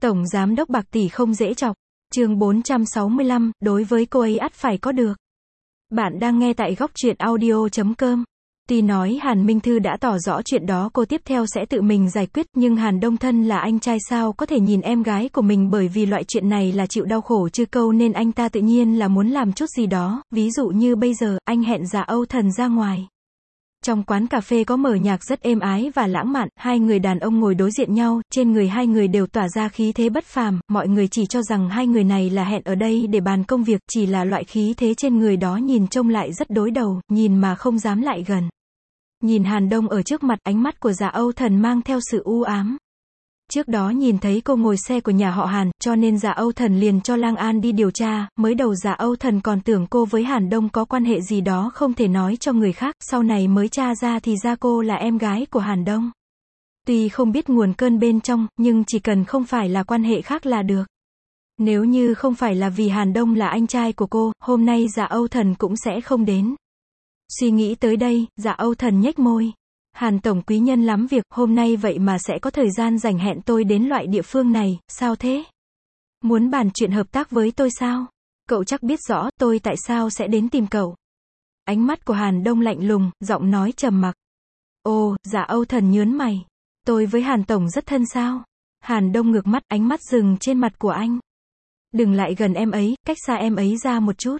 Tổng giám đốc bạc tỷ không dễ chọc. Chương 465, đối với cô ấy ắt phải có được. Bạn đang nghe tại góc truyện audio.com. Tuy nói Hàn Minh Thư đã tỏ rõ chuyện đó cô tiếp theo sẽ tự mình giải quyết, nhưng Hàn Đông thân là anh trai sao có thể nhìn em gái của mình bởi vì loại chuyện này là chịu đau khổ chứ câu, nên anh ta tự nhiên là muốn làm chút gì đó, ví dụ như bây giờ, anh hẹn Dạ Âu Thần ra ngoài. Trong quán cà phê có mở nhạc rất êm ái và lãng mạn, hai người đàn ông ngồi đối diện nhau, trên người hai người đều tỏa ra khí thế bất phàm, mọi người chỉ cho rằng hai người này là hẹn ở đây để bàn công việc, chỉ là loại khí thế trên người đó nhìn trông lại rất đối đầu, nhìn mà không dám lại gần. Nhìn Hàn Đông ở trước mặt, ánh mắt của Dạ Âu Thần mang theo sự u ám. Trước đó nhìn thấy cô ngồi xe của nhà họ Hàn, cho nên Dạ Âu Thần liền cho Lang An đi điều tra, mới đầu Dạ Âu Thần còn tưởng cô với Hàn Đông có quan hệ gì đó không thể nói cho người khác, sau này mới tra ra thì ra cô là em gái của Hàn Đông. Tuy không biết nguồn cơn bên trong, nhưng chỉ cần không phải là quan hệ khác là được. Nếu như không phải là vì Hàn Đông là anh trai của cô, hôm nay Dạ Âu Thần cũng sẽ không đến. Suy nghĩ tới đây, Dạ Âu Thần nhếch môi. Hàn tổng quý nhân lắm việc, hôm nay vậy mà sẽ có thời gian rảnh hẹn tôi đến loại địa phương này, sao thế? Muốn bàn chuyện hợp tác với tôi sao? Cậu chắc biết rõ, tôi tại sao sẽ đến tìm cậu. Ánh mắt của Hàn Đông lạnh lùng, giọng nói trầm mặc. Ồ, Dạ Âu Thần nhớn mày. Tôi với Hàn tổng rất thân sao? Hàn Đông ngược mắt, ánh mắt dừng trên mặt của anh. Đừng lại gần em ấy, cách xa em ấy ra một chút.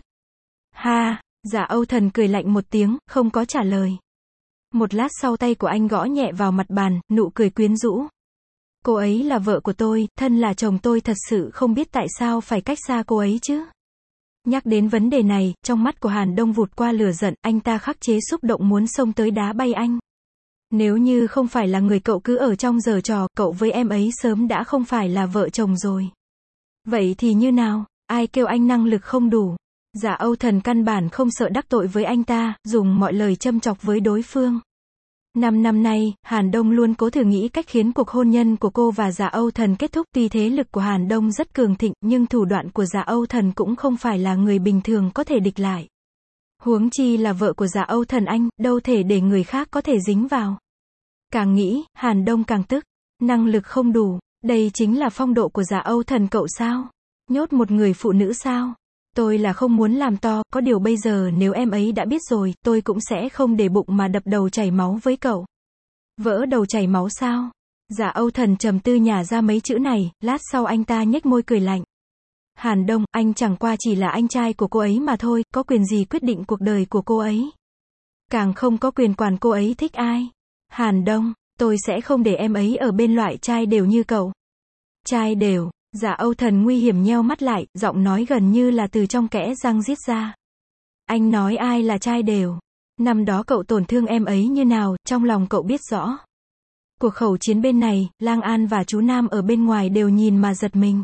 Ha, Dạ Âu Thần cười lạnh một tiếng, không có trả lời. Một lát sau tay của anh gõ nhẹ vào mặt bàn, nụ cười quyến rũ. Cô ấy là vợ của tôi, thân là chồng tôi, thật sự không biết tại sao phải cách xa cô ấy chứ. Nhắc đến vấn đề này, trong mắt của Hàn Đông vụt qua lửa giận, anh ta khắc chế xúc động muốn xông tới đá bay anh. Nếu như không phải là người cậu cứ ở trong giở trò, cậu với em ấy sớm đã không phải là vợ chồng rồi. Vậy thì như nào, ai kêu anh năng lực không đủ. Dạ Âu Thần căn bản không sợ đắc tội với anh ta, dùng mọi lời châm chọc với đối phương. 5 năm nay, Hàn Đông luôn cố thử nghĩ cách khiến cuộc hôn nhân của cô và Dạ Âu Thần kết thúc. Tuy thế lực của Hàn Đông rất cường thịnh, nhưng thủ đoạn của Dạ Âu Thần cũng không phải là người bình thường có thể địch lại. Huống chi là vợ của Dạ Âu Thần anh, đâu thể để người khác có thể dính vào. Càng nghĩ, Hàn Đông càng tức. Năng lực không đủ, đây chính là phong độ của Dạ Âu Thần cậu sao? Nhốt một người phụ nữ sao? Tôi là không muốn làm to, có điều bây giờ nếu em ấy đã biết rồi, tôi cũng sẽ không để bụng mà đập đầu chảy máu với cậu. Vỡ đầu chảy máu sao? Dạ Âu Thần trầm tư nhả ra mấy chữ này, lát sau anh ta nhếch môi cười lạnh. Hàn Đông, anh chẳng qua chỉ là anh trai của cô ấy mà thôi, có quyền gì quyết định cuộc đời của cô ấy. Càng không có quyền quản cô ấy thích ai. Hàn Đông, tôi sẽ không để em ấy ở bên loại trai đều như cậu. Trai đều. Dạ Âu Thần nguy hiểm nheo mắt lại, giọng nói gần như là từ trong kẽ răng rít ra. Anh nói ai là trai đều? Năm đó cậu tổn thương em ấy như nào, trong lòng cậu biết rõ. Cuộc khẩu chiến bên này, Lang An và chú Nam ở bên ngoài đều nhìn mà giật mình.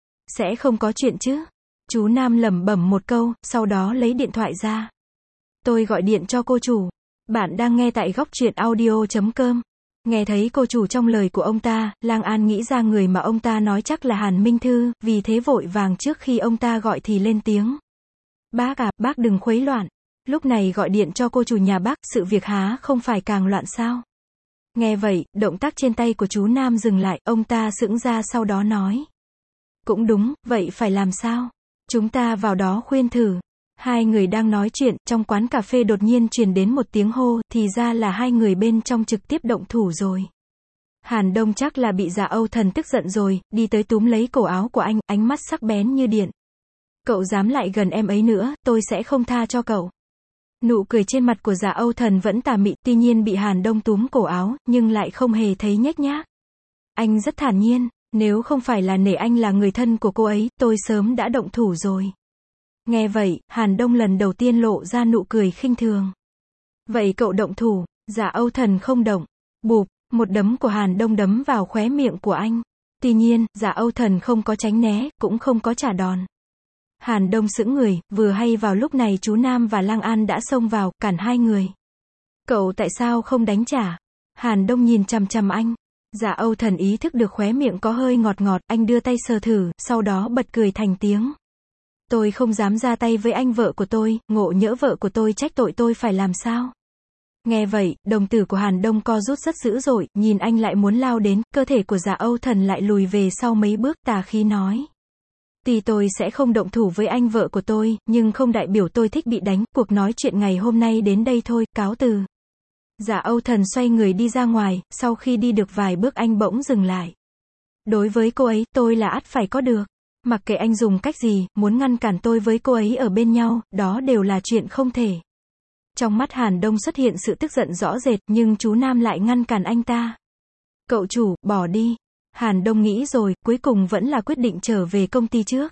Sẽ không có chuyện chứ? Chú Nam lẩm bẩm một câu, sau đó lấy điện thoại ra. Tôi gọi điện cho cô chủ. Bạn đang nghe tại góc truyện audio.com. Nghe thấy cô chủ trong lời của ông ta, Lang An nghĩ ra người mà ông ta nói chắc là Hàn Minh Thư, vì thế vội vàng trước khi ông ta gọi thì lên tiếng. Bác à, bác đừng khuấy loạn. Lúc này gọi điện cho cô chủ nhà bác, sự việc há không phải càng loạn sao? Nghe vậy, động tác trên tay của chú Nam dừng lại, ông ta sững ra sau đó nói. Cũng đúng, vậy phải làm sao? Chúng ta vào đó khuyên thử. Hai người đang nói chuyện, trong quán cà phê đột nhiên truyền đến một tiếng hô, thì ra là hai người bên trong trực tiếp động thủ rồi. Hàn Đông chắc là bị Dạ Âu Thần tức giận rồi, đi tới túm lấy cổ áo của anh, ánh mắt sắc bén như điện. Cậu dám lại gần em ấy nữa, tôi sẽ không tha cho cậu. Nụ cười trên mặt của Dạ Âu Thần vẫn tà mị, tuy nhiên bị Hàn Đông túm cổ áo, nhưng lại không hề thấy nhếch nhác. Anh rất thản nhiên, nếu không phải là nể anh là người thân của cô ấy, tôi sớm đã động thủ rồi. Nghe vậy, Hàn Đông lần đầu tiên lộ ra nụ cười khinh thường. Vậy cậu động thủ? Dạ Âu Thần không động. Bụp, một đấm của Hàn Đông đấm vào khóe miệng của anh. Tuy nhiên, Dạ Âu Thần không có tránh né, cũng không có trả đòn. Hàn Đông sững người, vừa hay vào lúc này chú Nam và Lang An đã xông vào, cản hai người. Cậu tại sao không đánh trả? Hàn Đông nhìn chằm chằm anh. Dạ Âu Thần ý thức được khóe miệng có hơi ngọt ngọt, anh đưa tay sờ thử, sau đó bật cười thành tiếng. Tôi không dám ra tay với anh, vợ của tôi, ngộ nhỡ vợ của tôi trách tội tôi phải làm sao? Nghe vậy, đồng tử của Hàn Đông co rút rất dữ dội, nhìn anh lại muốn lao đến, cơ thể của Dạ Âu Thần lại lùi về sau mấy bước, tà khí nói. Tuy tôi sẽ không động thủ với anh vợ của tôi, nhưng không đại biểu tôi thích bị đánh, cuộc nói chuyện ngày hôm nay đến đây thôi, cáo từ. Dạ Âu Thần xoay người đi ra ngoài, sau khi đi được vài bước anh bỗng dừng lại. Đối với cô ấy, tôi là ắt phải có được. Mặc kệ anh dùng cách gì, muốn ngăn cản tôi với cô ấy ở bên nhau, đó đều là chuyện không thể. Trong mắt Hàn Đông xuất hiện sự tức giận rõ rệt, nhưng chú Nam lại ngăn cản anh ta. Cậu chủ, bỏ đi. Hàn Đông nghĩ rồi, cuối cùng vẫn là quyết định trở về công ty trước.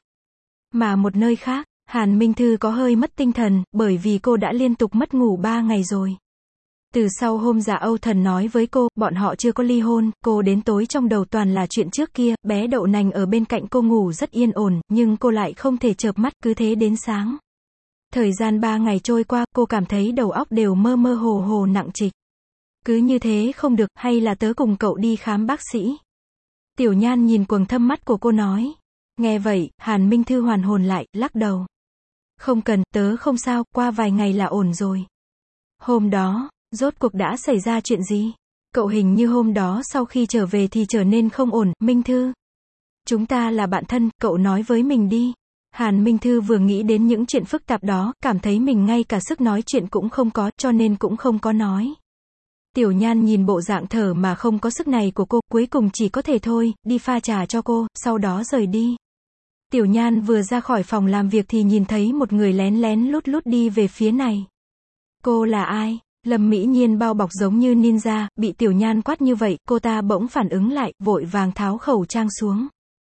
Mà một nơi khác, Hàn Minh Thư có hơi mất tinh thần, bởi vì cô đã liên tục mất ngủ 3 ngày rồi. Từ sau hôm Dạ Âu Thần nói với cô, bọn họ chưa có ly hôn, cô đến tối trong đầu toàn là chuyện trước kia, bé đậu nành ở bên cạnh cô ngủ rất yên ổn, nhưng cô lại không thể chợp mắt, cứ thế đến sáng. Thời gian 3 ngày trôi qua, cô cảm thấy đầu óc đều mơ mơ hồ hồ nặng trịch. Cứ như thế không được, hay là tớ cùng cậu đi khám bác sĩ. Tiểu Nhan nhìn quầng thâm mắt của cô nói. Nghe vậy, Hàn Minh Thư hoàn hồn lại, lắc đầu. Không cần, tớ không sao, qua vài ngày là ổn rồi. Hôm đó, rốt cuộc đã xảy ra chuyện gì? Cậu hình như hôm đó sau khi trở về thì trở nên không ổn, Minh Thư. Chúng ta là bạn thân, cậu nói với mình đi. Hàn Minh Thư vừa nghĩ đến những chuyện phức tạp đó, cảm thấy mình ngay cả sức nói chuyện cũng không có, cho nên cũng không có nói. Tiểu Nhan nhìn bộ dạng thở mà không có sức này của cô, cuối cùng chỉ có thể thôi, đi pha trà cho cô, sau đó rời đi. Tiểu Nhan vừa ra khỏi phòng làm việc thì nhìn thấy một người lén lén lút lút đi về phía này. Cô là ai? Lâm Mỹ Nhiên bao bọc giống như ninja, bị Tiểu Nhan quát như vậy, cô ta bỗng phản ứng lại, vội vàng tháo khẩu trang xuống.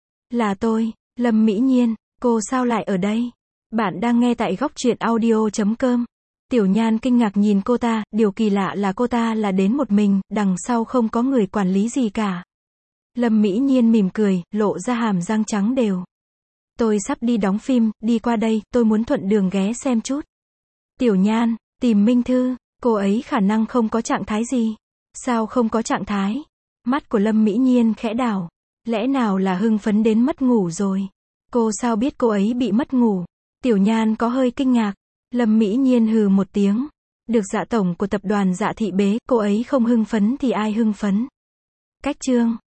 Là tôi, Lâm Mỹ Nhiên, cô sao lại ở đây? Bạn đang nghe tại góc truyện audio.com. Tiểu Nhan kinh ngạc nhìn cô ta, điều kỳ lạ là cô ta là đến một mình, đằng sau không có người quản lý gì cả. Lâm Mỹ Nhiên mỉm cười, lộ ra hàm răng trắng đều. Tôi sắp đi đóng phim, đi qua đây, tôi muốn thuận đường ghé xem chút. Tiểu Nhan, tìm Minh Thư, cô ấy khả năng không có trạng thái gì. Sao không có trạng thái? Mắt của Lâm Mỹ Nhiên khẽ đảo. Lẽ nào là hưng phấn đến mất ngủ rồi? Cô sao biết cô ấy bị mất ngủ? Tiểu Nhan có hơi kinh ngạc. Lâm Mỹ Nhiên hừ một tiếng. Được Dạ tổng của tập đoàn Dạ thị bế, cô ấy không hưng phấn thì ai hưng phấn? Cách chương